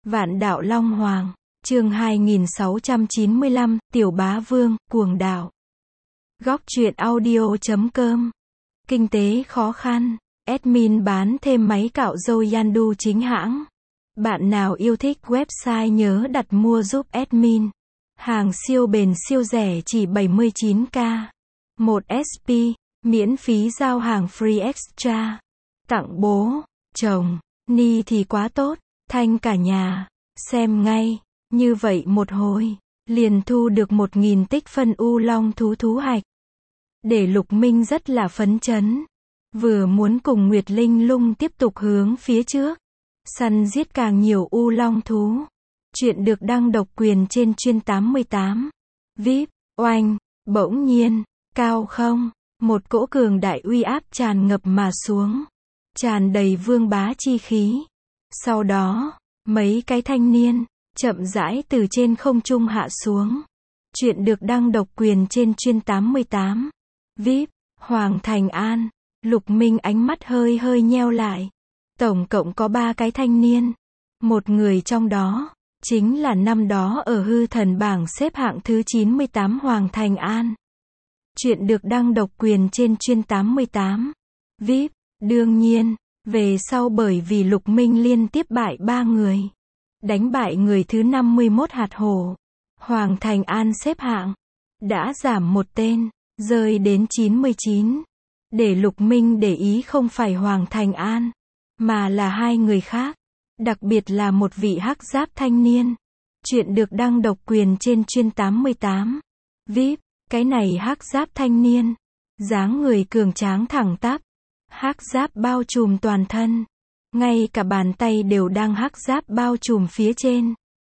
Vạn đạo Long Hoàng, chương 2695, Tiểu Bá Vương, cuồng đạo. Góc truyện audio.com. Kinh tế khó khăn, admin bán thêm máy cạo râu Yandu chính hãng. Bạn nào yêu thích website nhớ đặt mua giúp admin. Hàng siêu bền siêu rẻ chỉ 79k. 1 SP, miễn phí giao hàng free extra. Tặng bố, chồng, ni thì quá tốt, thanh cả nhà, xem ngay, như vậy một hồi, liền thu được 1000 tích phân u long thú hạch. Để Lục Minh rất là phấn chấn, vừa muốn cùng Nguyệt Linh Lung tiếp tục hướng phía trước, săn giết càng nhiều u long thú. Chuyện được đăng độc quyền trên chuyên 88. VIP, oanh, bỗng nhiên, cao không, một cỗ cường đại uy áp tràn ngập mà xuống, tràn đầy vương bá chi khí. Sau đó, mấy cái thanh niên, chậm rãi từ trên không trung hạ xuống. Chuyện được đăng độc quyền trên chuyên 88. VIP, Hoàng Thành An, Lục Minh ánh mắt hơi hơi nheo lại. Tổng cộng có 3 cái thanh niên. Một người trong đó, chính là năm đó ở hư thần bảng xếp hạng thứ 98 Hoàng Thành An. Chuyện được đăng độc quyền trên chuyên 88. VIP, đương nhiên, về sau bởi vì Lục Minh liên tiếp bại 3 người. Đánh bại người thứ 51 hạt hổ. Hoàng Thành An xếp hạng đã giảm một tên, rơi đến 99. Để Lục Minh để ý không phải Hoàng Thành An, mà là 2 người khác. Đặc biệt là một vị hắc giáp thanh niên. Chuyện được đăng độc quyền trên chuyên 88. VIP, cái này hắc giáp thanh niên, dáng người cường tráng thẳng tắp, hắc giáp bao trùm toàn thân, ngay cả bàn tay đều đang hắc giáp bao trùm phía trên.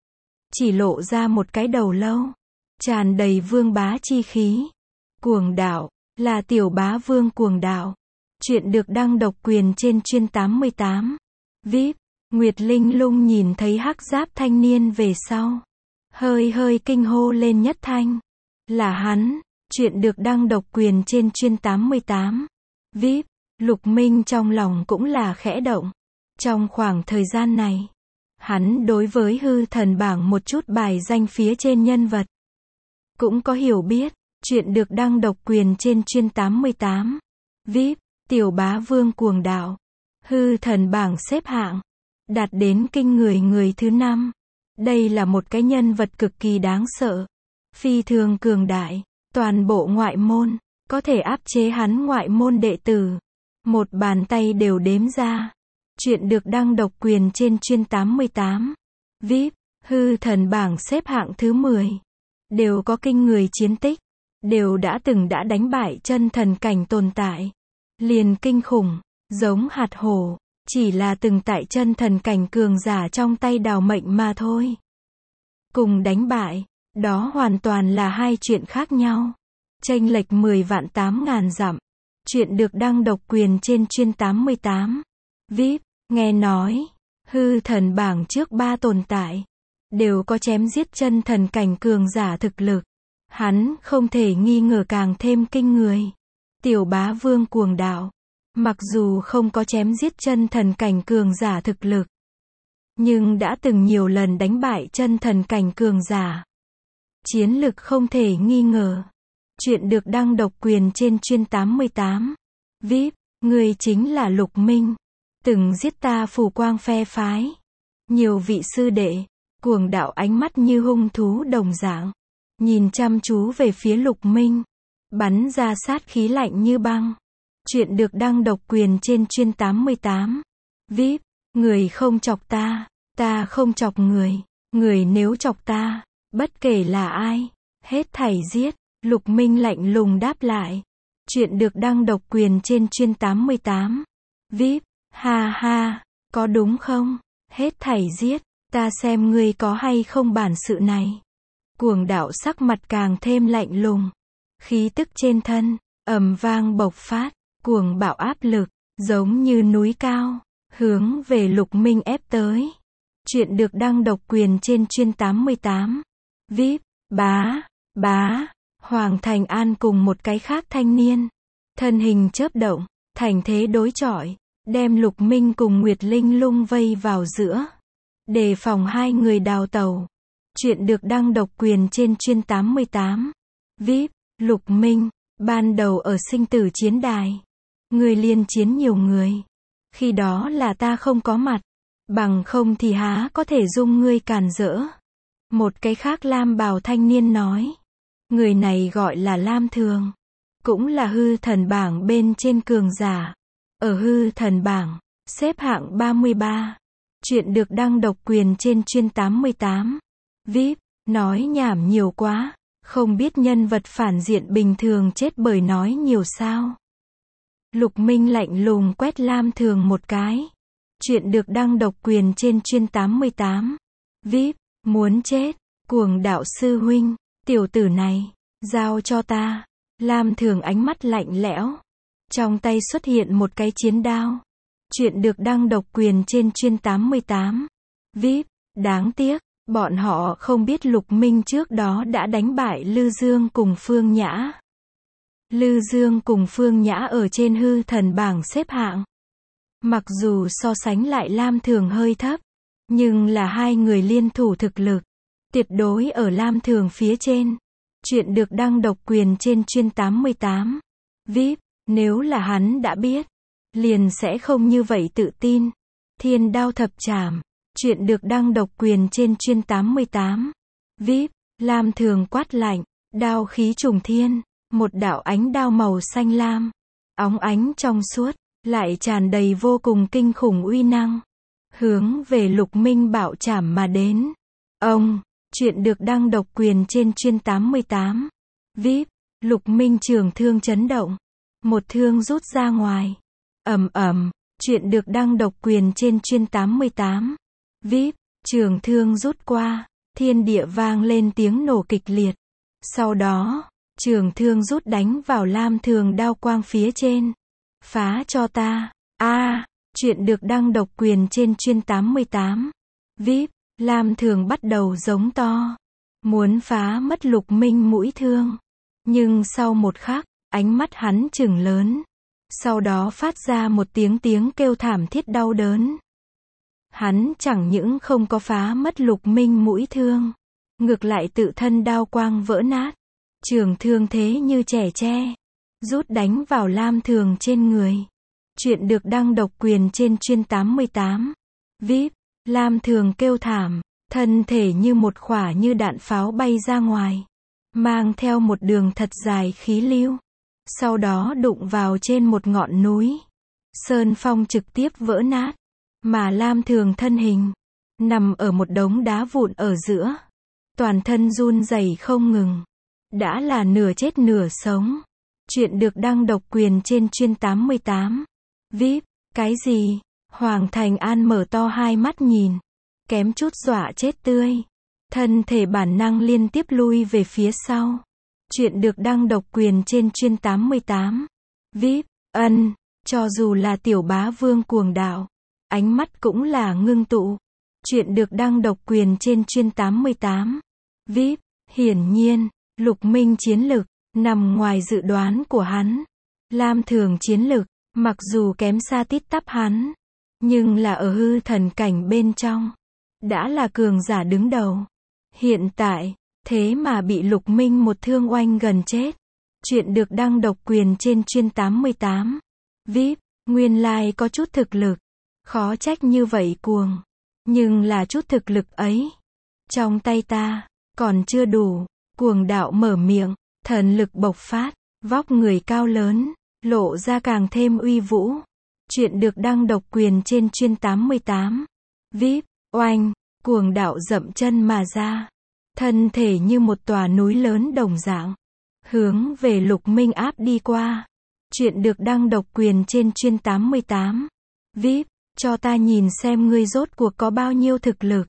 Chỉ lộ ra một cái đầu lâu, tràn đầy vương bá chi khí. Cuồng đạo, là Tiểu Bá Vương cuồng đạo. Chuyện được đăng độc quyền trên chuyên 88. VIP, Nguyệt Linh Lung nhìn thấy hắc giáp thanh niên về sau, hơi hơi kinh hô lên nhất thanh. Là hắn. Chuyện được đăng độc quyền trên chuyên 88. VIP, Lục Minh trong lòng cũng là khẽ động. Trong khoảng thời gian này, hắn đối với hư thần bảng một chút bài danh phía trên nhân vật cũng có hiểu biết. Chuyện được đăng độc quyền trên chuyên 88. VIP, Tiểu Bá Vương cuồng đạo. Hư thần bảng xếp hạng đạt đến kinh người thứ 5. Đây là một cái nhân vật cực kỳ đáng sợ, phi thường cường đại. Toàn bộ ngoại môn có thể áp chế hắn ngoại môn đệ tử, một bàn tay đều đếm ra. Chuyện được đăng độc quyền trên chuyên 88. VIP, hư thần bảng xếp hạng thứ 10. Đều có kinh người chiến tích, đều đã đánh bại chân thần cảnh tồn tại. Liền kinh khủng, giống hạt hổ, chỉ là từng tại chân thần cảnh cường giả trong tay đào mệnh mà thôi. Cùng đánh bại, đó hoàn toàn là hai chuyện khác nhau. Chênh lệch 10 vạn 8.000 dặm. Chuyện được đăng độc quyền trên chuyên 88. VIP, nghe nói, hư thần bảng trước 3 tồn tại, đều có chém giết chân thần cảnh cường giả thực lực. Hắn không thể nghi ngờ càng thêm kinh người. Tiểu Bá Vương cuồng đạo, mặc dù không có chém giết chân thần cảnh cường giả thực lực, nhưng đã từng nhiều lần đánh bại chân thần cảnh cường giả. Chiến lực không thể nghi ngờ. Chuyện được đăng độc quyền trên chuyên 88. VIP, người chính là Lục Minh, từng giết ta Phù Quang phe phái nhiều vị sư đệ. Cuồng đạo ánh mắt như hung thú đồng dạng, nhìn chăm chú về phía Lục Minh, bắn ra sát khí lạnh như băng. Chuyện được đăng độc quyền trên chuyên 88. VIP, người không chọc ta, ta không chọc người, người nếu chọc ta, bất kể là ai, hết thảy giết. Lục Minh lạnh lùng đáp lại. Chuyện được đăng độc quyền trên chuyên 88. VIP, ha ha, có đúng không? Hết thảy giết, ta xem ngươi có hay không bản sự này. Cuồng đạo sắc mặt càng thêm lạnh lùng, khí tức trên thân ầm vang bộc phát, cuồng bạo áp lực giống như núi cao, hướng về Lục Minh ép tới. Chuyện được đăng độc quyền trên chuyên 88. VIP, bá, Hoàng Thành An cùng một cái khác thanh niên, thân hình chớp động, thành thế đối chọi, đem Lục Minh cùng Nguyệt Linh Lung vây vào giữa. Đề phòng hai người đào tẩu. Chuyện được đăng độc quyền trên chuyên 88. VIP, Lục Minh, ban đầu ở sinh tử chiến đài. Ngươi liên chiến nhiều người. Khi đó là ta không có mặt. Bằng không thì há có thể dung ngươi cản rỡ. Một cái khác lam bào thanh niên nói. Người này gọi là Lam Thường. Cũng là hư thần bảng bên trên cường giả. Ở hư thần bảng, xếp hạng 33. Chuyện được đăng độc quyền trên chuyên 88. VIP, nói nhảm nhiều quá. Không biết nhân vật phản diện bình thường chết bởi nói nhiều sao. Lục Minh lạnh lùng quét Lam Thường một cái. Chuyện được đăng độc quyền trên chuyên 88. VIP, muốn chết. Cuồng đạo sư huynh, tiểu tử này, giao cho ta. Lam Thường ánh mắt lạnh lẽo. Trong tay xuất hiện một cái chiến đao. Chuyện được đăng độc quyền trên chuyên 88. VIP, đáng tiếc, bọn họ không biết Lục Minh trước đó đã đánh bại Lư Dương cùng Phương Nhã. Lư Dương cùng Phương Nhã ở trên hư thần bảng xếp hạng. Mặc dù so sánh lại Lam Thường hơi thấp, nhưng là hai người liên thủ thực lực, tuyệt đối ở Lam Thường phía trên. Chuyện được đăng độc quyền trên chuyên 88. VIP, nếu là hắn đã biết, liền sẽ không như vậy tự tin. Thiên đao thập trảm. Chuyện được đăng độc quyền trên chuyên 88. VIP, Lam Thường quát lạnh, đao khí trùng thiên, một đạo ánh đao màu xanh lam, óng ánh trong suốt, lại tràn đầy vô cùng kinh khủng uy năng, hướng về Lục Minh bạo trảm mà đến. Ông, chuyện được đăng độc quyền trên chuyên 88. VIP, Lục Minh trường thương chấn động, một thương rút ra ngoài. Ầm ầm, chuyện được đăng độc quyền trên chuyên 88. VIP, trường thương rút qua, thiên địa vang lên tiếng nổ kịch liệt. Sau đó, trường thương rút đánh vào Lam Thường đao quang phía trên. Phá cho ta. Chuyện được đăng độc quyền trên chuyên 88. VIP, Lam Thường bắt đầu giống to. Muốn phá mất Lục Minh mũi thương. Nhưng sau một khắc, ánh mắt hắn trừng lớn. Sau đó phát ra một tiếng kêu thảm thiết đau đớn. Hắn chẳng những không có phá mất Lục Minh mũi thương, ngược lại tự thân đao quang vỡ nát. Trường thương thế như trẻ tre, rút đánh vào Lam Thường trên người. Chuyện được đăng độc quyền trên chuyên 88. VIP, Lam Thường kêu thảm, thân thể như một quả như đạn pháo bay ra ngoài, mang theo một đường thật dài khí lưu. Sau đó đụng vào trên một ngọn núi. Sơn phong trực tiếp vỡ nát. Mà Lam Thường thân hình, nằm ở một đống đá vụn ở giữa. Toàn thân run rẩy không ngừng. Đã là nửa chết nửa sống. Chuyện được đăng độc quyền trên chuyên 88. VIP, cái gì? Hoàng Thành An mở to hai mắt nhìn. Kém chút dọa chết tươi. Thân thể bản năng liên tiếp lui về phía sau. Chuyện được đăng độc quyền trên chuyên 88. VIP, cho dù là tiểu bá vương cuồng đạo, ánh mắt cũng là ngưng tụ. Chuyện được đăng độc quyền trên chuyên 88. VIP, hiển nhiên, Lục Minh chiến lực, nằm ngoài dự đoán của hắn. Lam Thường chiến lực, mặc dù kém xa tít tắp hắn, nhưng là ở hư thần cảnh bên trong, đã là cường giả đứng đầu. Hiện tại, thế mà bị Lục Minh một thương oanh gần chết. Chuyện được đăng độc quyền trên chuyên 88. VIP, nguyên lai có chút thực lực. Khó trách như vậy cuồng. Nhưng là chút thực lực ấy, trong tay ta, còn chưa đủ. Cuồng đạo mở miệng, thần lực bộc phát, vóc người cao lớn, lộ ra càng thêm uy vũ. Chuyện được đăng độc quyền trên chuyên 88. VIP, oanh, cuồng đạo dậm chân mà ra. Thân thể như một tòa núi lớn đồng dạng, hướng về Lục Minh áp đi qua. Chuyện được đăng độc quyền trên chuyên 88. VIP, cho ta nhìn xem ngươi rốt cuộc có bao nhiêu thực lực.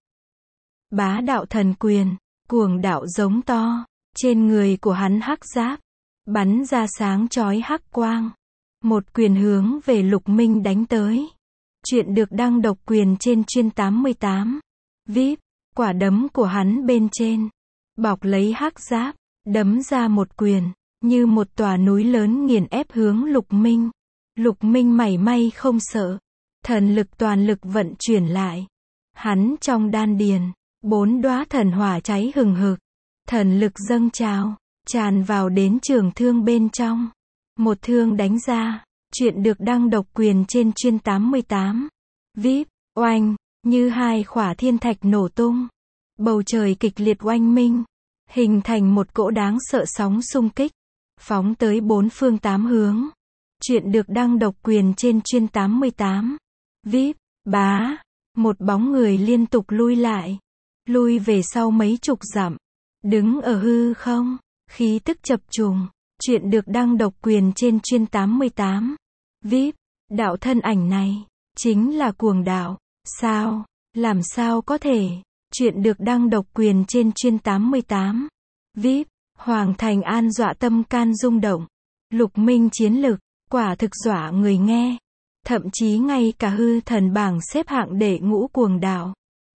Bá đạo thần quyền, cuồng đạo giống to, trên người của hắn hắc giáp, bắn ra sáng chói hắc quang. Một quyền hướng về Lục Minh đánh tới. Chuyện được đăng độc quyền trên chuyên 88. VIP, quả đấm của hắn bên trên, bọc lấy hắc giáp, đấm ra một quyền, như một tòa núi lớn nghiền ép hướng Lục Minh. Lục Minh mảy may không sợ. Thần lực toàn lực vận chuyển lại. Hắn trong đan điền, 4 đóa thần hỏa cháy hừng hực, thần lực dâng trào, tràn vào đến trường thương bên trong. Một thương đánh ra, chuyện được đăng độc quyền trên chuyên 88. VIP, oanh, như 2 khỏa thiên thạch nổ tung. Bầu trời kịch liệt oanh minh, hình thành một cỗ đáng sợ sóng xung kích, phóng tới 4 phương 8 hướng. Chuyện được đăng độc quyền trên chuyên 88. VIP, bá, một bóng người liên tục lui lại, lui về sau mấy chục dặm, đứng ở hư không, khí tức chập trùng. Chuyện được đăng độc quyền trên chuyên 88. VIP, đạo thân ảnh này, chính là cuồng đạo. Sao? Làm sao có thể? Chuyện được đăng độc quyền trên chuyên 88. VIP, Hoàng Thành An dọa tâm can rung động. Lục Minh chiến lực, quả thực dọa người nghe. Thậm chí ngay cả hư thần bảng xếp hạng đệ ngũ cuồng đạo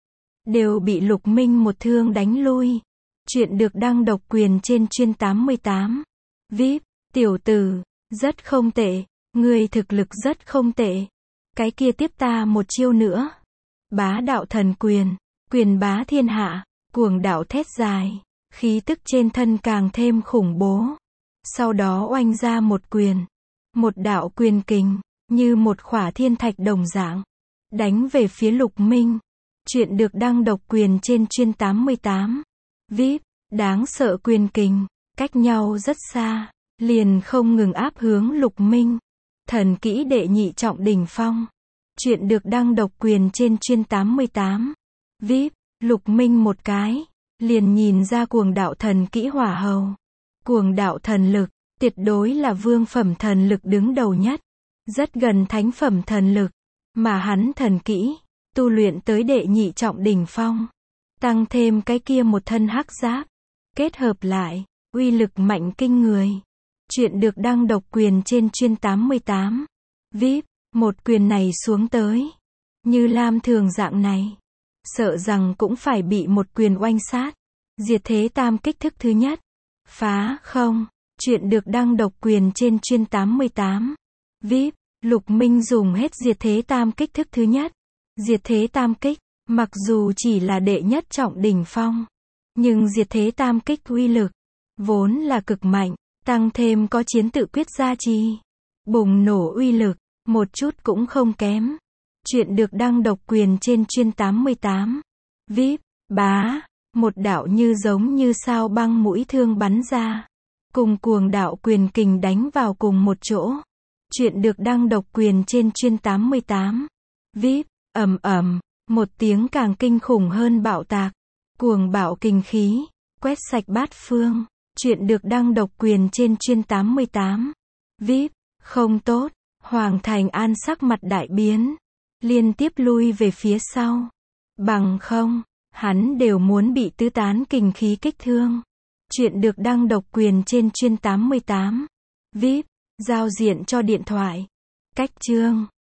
đều bị Lục Minh một thương đánh lui. Chuyện được đăng độc quyền trên chuyên 88. VIP, tiểu tử, rất không tệ, ngươi thực lực rất không tệ. Cái kia tiếp ta một chiêu nữa. Bá đạo thần quyền, quyền bá thiên hạ, cuồng đạo thét dài, khí tức trên thân càng thêm khủng bố. Sau đó oanh ra một quyền, một đạo quyền kình, như một khỏa thiên thạch đồng dạng, đánh về phía Lục Minh. Chuyện được đăng độc quyền trên chuyên 88. VIP, đáng sợ quyền kình, cách nhau rất xa, liền không ngừng áp hướng Lục Minh. Thần kỹ đệ nhị trọng đỉnh phong. Chuyện được đăng độc quyền trên chuyên 88. VIP, Lục Minh một cái, liền nhìn ra cuồng đạo thần kỹ hỏa hầu. Cuồng đạo thần lực, tuyệt đối là vương phẩm thần lực đứng đầu nhất, rất gần thánh phẩm thần lực, mà hắn thần kỹ, tu luyện tới đệ nhị trọng đỉnh phong. Tăng thêm cái kia một thân hắc giáp, kết hợp lại, uy lực mạnh kinh người. Chuyện được đăng độc quyền trên chuyên 88. VIP, một quyền này xuống tới, như Lam Thường dạng này, sợ rằng cũng phải bị một quyền oanh sát. Diệt thế tam kích thức thứ nhất. Phá không. Chuyện được đăng độc quyền trên chuyên 88. VIP, Lục Minh dùng hết diệt thế tam kích thức thứ nhất. Diệt thế tam kích, mặc dù chỉ là đệ nhất trọng đỉnh phong, nhưng diệt thế tam kích uy lực, vốn là cực mạnh, tăng thêm có chiến tự quyết gia trì, bùng nổ uy lực, một chút cũng không kém. Chuyện được đăng độc quyền trên chuyên 88. VIP, bá, một đạo như giống như sao băng mũi thương bắn ra, cùng cuồng đạo quyền kình đánh vào cùng một chỗ. Chuyện được đăng độc quyền trên chuyên 88. VIP, ầm ầm, một tiếng càng kinh khủng hơn bạo tạc, cuồng bạo kinh khí, quét sạch bát phương. Chuyện được đăng độc quyền trên chuyên 88. VIP, không tốt, Hoàng Thành An sắc mặt đại biến, liên tiếp lui về phía sau. Bằng không, hắn đều muốn bị tứ tán kình khí kích thương. Chuyện được đăng độc quyền trên chuyên 88. VIP, giao diện cho điện thoại. Cách chương